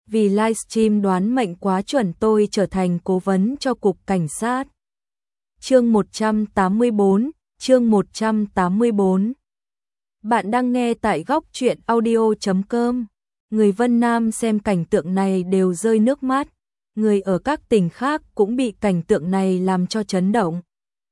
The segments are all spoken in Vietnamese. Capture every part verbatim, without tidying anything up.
vì livestream đoán mệnh quá chuẩn tôi trở thành cố vấn cho cục cảnh sát. Chương một trăm tám mươi bốn, chương một trăm tám mươi bốn. Bạn đang nghe tại góc truyện audio chấm com. Người Vân Nam xem cảnh tượng này đều rơi nước mắt, người ở các tỉnh khác cũng bị cảnh tượng này làm cho chấn động.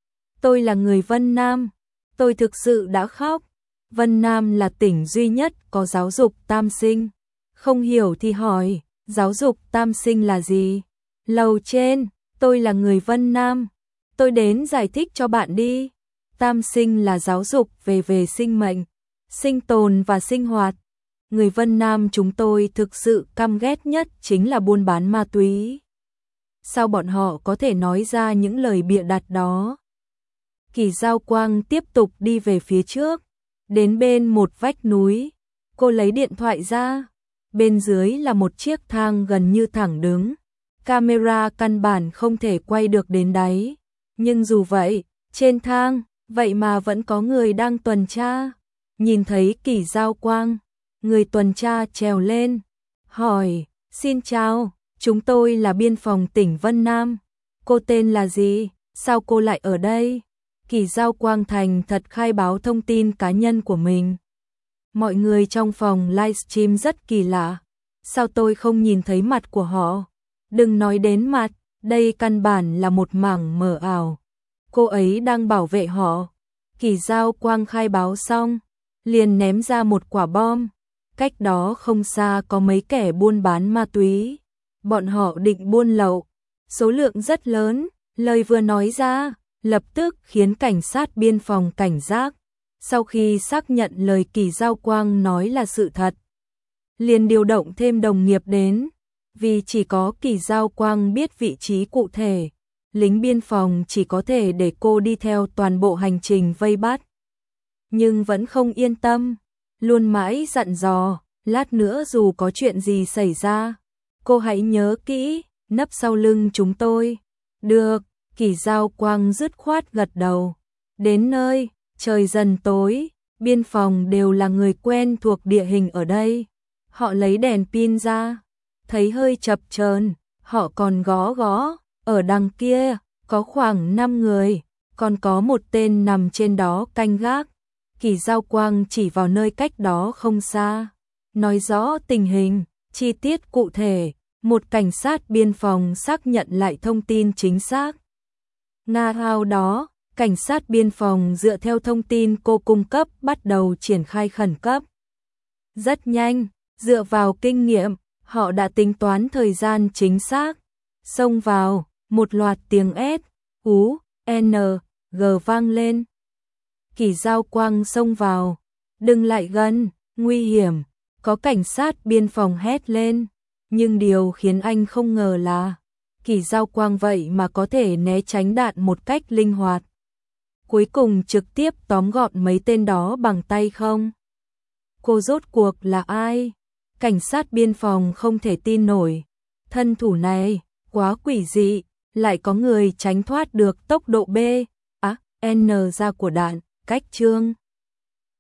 Tôi là người Vân Nam, tôi thực sự đã khóc. Vân Nam là tỉnh duy nhất có giáo dục tam sinh. Không hiểu thì hỏi, giáo dục tam sinh là gì? Lầu trên, tôi là người Vân Nam. Tôi đến giải thích cho bạn đi. Tam sinh là giáo dục về về sinh mệnh, sinh tồn và sinh hoạt. Người Vân Nam chúng tôi thực sự căm ghét nhất chính là buôn bán ma túy. Sao bọn họ có thể nói ra những lời bịa đặt đó? Kỳ Giao Quang tiếp tục đi về phía trước, đến bên một vách núi, cô lấy điện thoại ra. Bên dưới là một chiếc thang gần như thẳng đứng, camera căn bản không thể quay được đến đáy. Nhưng dù vậy, trên thang, vậy mà vẫn có người đang tuần tra. Nhìn thấy Kỳ Giao Quang, người tuần tra trèo lên, hỏi, xin chào, chúng tôi là biên phòng tỉnh Vân Nam. Cô tên là gì? Sao cô lại ở đây? Kỳ Giao Quang thành thật khai báo thông tin cá nhân của mình. Mọi người trong phòng livestream rất kỳ lạ. Sao tôi không nhìn thấy mặt của họ? Đừng nói đến mặt, đây căn bản là một mảng mờ ảo. Cô ấy đang bảo vệ họ. Kỳ Giao Quang khai báo xong, liền ném ra một quả bom. Cách đó không xa có mấy kẻ buôn bán ma túy. Bọn họ định buôn lậu, số lượng rất lớn. Lời vừa nói ra, lập tức khiến cảnh sát biên phòng cảnh giác. Sau khi xác nhận lời Kỳ Giao Quang nói là sự thật, liền điều động thêm đồng nghiệp đến. Vì chỉ có Kỳ Giao Quang biết vị trí cụ thể, lính biên phòng chỉ có thể để cô đi theo toàn bộ hành trình vây bắt. Nhưng vẫn không yên tâm, luôn mãi dặn dò, lát nữa dù có chuyện gì xảy ra, cô hãy nhớ kỹ, nấp sau lưng chúng tôi. Được, Kỳ Giao Quang dứt khoát gật đầu. Đến nơi, trời dần tối, biên phòng đều là người quen thuộc địa hình ở đây. Họ lấy đèn pin ra, thấy hơi chập chờn, họ còn gõ gõ, ở đằng kia, có khoảng năm người, còn có một tên nằm trên đó canh gác. Kỳ Giao Quang chỉ vào nơi cách đó không xa, nói rõ tình hình, chi tiết cụ thể, một cảnh sát biên phòng xác nhận lại thông tin chính xác. Nga hao đó, cảnh sát biên phòng dựa theo thông tin cô cung cấp bắt đầu triển khai khẩn cấp. Rất nhanh, dựa vào kinh nghiệm, họ đã tính toán thời gian chính xác. Xông vào, một loạt tiếng S, U, N, G vang lên. Kỳ Giao Quang xông vào, đừng lại gần, nguy hiểm, có cảnh sát biên phòng hét lên. Nhưng điều khiến anh không ngờ là, Kỳ Giao Quang vậy mà có thể né tránh đạn một cách linh hoạt. Cuối cùng trực tiếp tóm gọn mấy tên đó bằng tay không. Cô rốt cuộc là ai? Cảnh sát biên phòng không thể tin nổi. Thân thủ này, quá quỷ dị, lại có người tránh thoát được tốc độ B, á, N ra của đạn, cách chương.